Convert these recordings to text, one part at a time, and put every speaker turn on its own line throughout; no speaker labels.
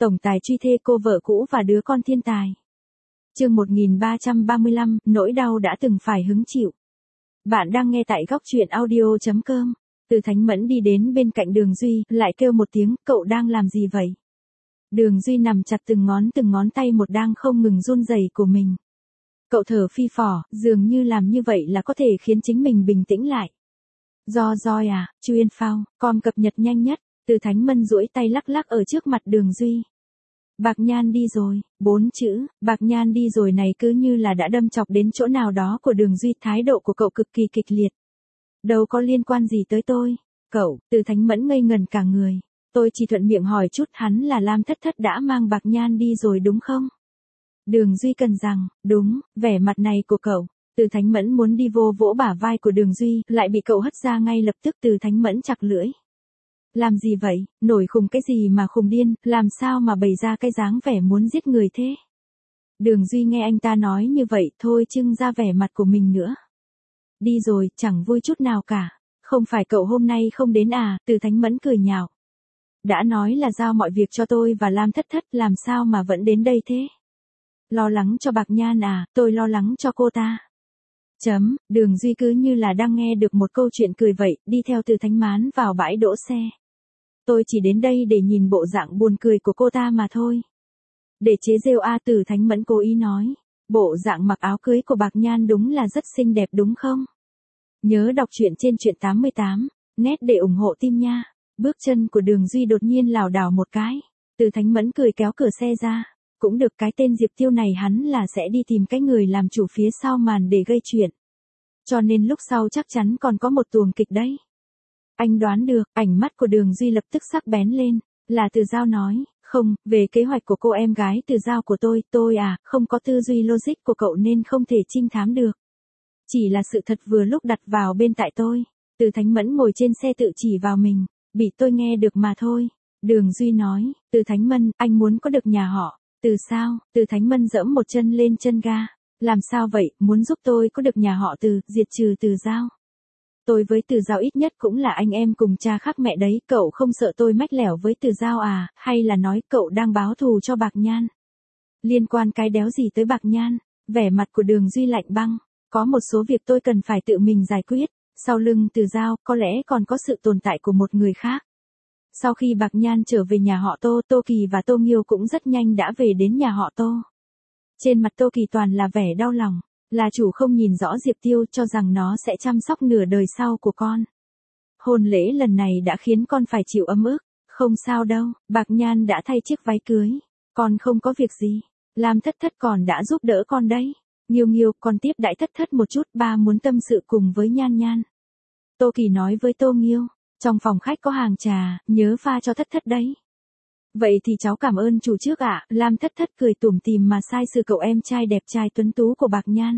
Tổng tài truy thê cô vợ cũ và đứa con thiên tài. Chương 1335, nỗi đau đã từng phải hứng chịu. Bạn đang nghe tại góc truyện audio.com. Từ Thánh Mẫn đi đến bên cạnh Đường Duy, lại kêu một tiếng, cậu đang làm gì vậy? Đường Duy nằm chặt từng ngón tay một đang không ngừng run rẩy của mình. Cậu thở phi phò, dường như làm như vậy là có thể khiến chính mình bình tĩnh lại. Roi à, Chu Yên Phao, com cập nhật nhanh nhất. Từ Thánh Mẫn duỗi tay lắc lắc ở trước mặt Đường Duy. Bạc Nhan đi rồi, 4 chữ, Bạc Nhan đi rồi này cứ như là đã đâm chọc đến chỗ nào đó của Đường Duy, thái độ của cậu cực kỳ kịch liệt. Đâu có liên quan gì tới tôi, cậu, Từ Thánh Mẫn ngây ngần cả người. Tôi chỉ thuận miệng hỏi chút, hắn là Lam Thất Thất đã mang Bạc Nhan đi rồi đúng không? Đường Duy cần rằng, đúng, vẻ mặt này của cậu. Từ Thánh Mẫn muốn đi vô vỗ bả vai của Đường Duy, lại bị cậu hất ra ngay lập tức. Từ Thánh Mẫn chặt lưỡi. Làm gì vậy, nổi khùng cái gì mà khùng điên, làm sao mà bày ra cái dáng vẻ muốn giết người thế? Đường Duy nghe anh ta nói như vậy thôi trưng ra vẻ mặt của mình nữa. Đi rồi, chẳng vui chút nào cả. Không phải cậu hôm nay không đến à? Từ Thánh Mẫn cười nhạo. Đã nói là giao mọi việc cho tôi và Lam Thất Thất, làm sao mà vẫn đến đây thế? Lo lắng cho Bạc Nhan à? Tôi lo lắng cho cô ta. Đường Duy cứ như là đang nghe được một câu chuyện cười vậy, đi theo Từ Thánh Mán vào bãi đỗ xe. Tôi chỉ đến đây để nhìn bộ dạng buồn cười của cô ta mà thôi. Để chế giễu a, Từ Thánh Mẫn cố ý nói. Bộ dạng mặc áo cưới của Bạc Nhan đúng là rất xinh đẹp đúng không? Nhớ đọc truyện trên truyện 88, net để ủng hộ team nha. Bước chân của Đường Duy đột nhiên lảo đảo một cái. Từ Thánh Mẫn cười kéo cửa xe ra. Cũng được, cái tên Diệp Tiêu này hắn là sẽ đi tìm cái người làm chủ phía sau màn để gây chuyện. Cho nên lúc sau chắc chắn còn có một tuồng kịch đấy. Anh đoán được, ánh mắt của Đường Duy lập tức sắc bén lên, là Từ Giao nói, không, về kế hoạch của cô em gái Từ Giao của tôi à, không có tư duy logic của cậu nên không thể trinh thám được. Chỉ là sự thật vừa lúc đặt vào bên tại tôi. Từ Thánh Mẫn ngồi trên xe tự chỉ vào mình, bị tôi nghe được mà thôi. Đường Duy nói, Từ Thánh Mẫn, anh muốn có được nhà họ. Từ sao? Từ Thánh Mẫn giẫm một chân lên chân ga. Làm sao vậy, muốn giúp tôi có được nhà họ Từ, diệt trừ Từ Giao. Tôi với Từ Giao ít nhất cũng là anh em cùng cha khác mẹ đấy, cậu không sợ tôi mách lẻo với Từ Giao à, hay là nói cậu đang báo thù cho Bạc Nhan? Liên quan cái đéo gì tới Bạc Nhan? Vẻ mặt của Đường Duy lạnh băng, có một số việc tôi cần phải tự mình giải quyết, sau lưng Từ Giao có lẽ còn có sự tồn tại của một người khác. Sau khi Bạc Nhan trở về nhà họ Tô, Tô Kỳ và Tô Nghiêu cũng rất nhanh đã về đến nhà họ Tô. Trên mặt Tô Kỳ toàn là vẻ đau lòng. Là chủ không nhìn rõ Diệp Tiêu, cho rằng nó sẽ chăm sóc nửa đời sau của con. Hôn lễ lần này đã khiến con phải chịu ấm ức. Không sao đâu, Bạc Nhan đã thay chiếc váy cưới. Con không có việc gì. Lam Thất Thất còn đã giúp đỡ con đấy. Nghiêu, con tiếp đãi Thất Thất một chút, ba muốn tâm sự cùng với Nhan Nhan. Tô Kỳ nói với Tô Nghiêu, trong phòng khách có hàng trà, nhớ pha cho Thất Thất đấy. Vậy thì cháu cảm ơn chủ trước ạ. Lam Thất Thất cười tủm tỉm mà sai sự cậu em trai đẹp trai tuấn tú của Bạc Nhan.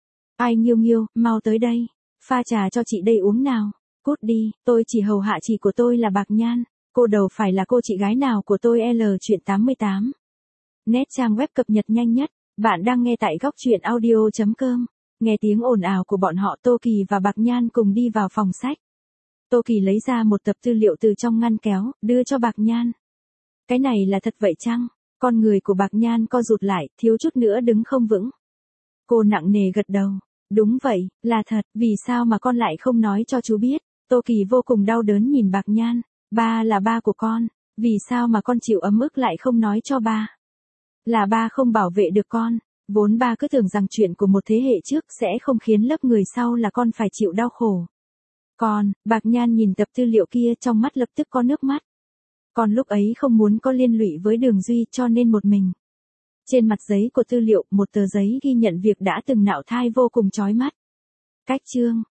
Ai Nghiêu, mau tới đây. Pha trà cho chị đây uống nào. Cút đi, tôi chỉ hầu hạ chị của tôi là Bạc Nhan. Cô đâu phải là cô chị gái nào của tôi. Truyện 88. Net trang web cập nhật nhanh nhất. Bạn đang nghe tại góc truyện audio.com. Nghe tiếng ồn ào của bọn họ, Tô Kỳ và Bạc Nhan cùng đi vào phòng sách. Tô Kỳ lấy ra một tập tư liệu từ trong ngăn kéo, đưa cho Bạc Nhan. Cái này là thật vậy chăng? Con người của Bạc Nhan co rụt lại, thiếu chút nữa đứng không vững. Cô nặng nề gật đầu. Đúng vậy, là thật, vì sao mà con lại không nói cho chú biết? Tô Kỳ vô cùng đau đớn nhìn Bạc Nhan. Ba là ba của con, vì sao mà con chịu ấm ức lại không nói cho ba? Là ba không bảo vệ được con, vốn ba cứ tưởng rằng chuyện của một thế hệ trước sẽ không khiến lớp người sau là con phải chịu đau khổ. Bạc Nhan nhìn tập tư liệu kia trong mắt lập tức có nước mắt. Con lúc ấy không muốn có liên lụy với Đường Duy cho nên một mình. Trên mặt giấy của tư liệu, một tờ giấy ghi nhận việc đã từng nạo thai vô cùng chói mắt. Cách chương,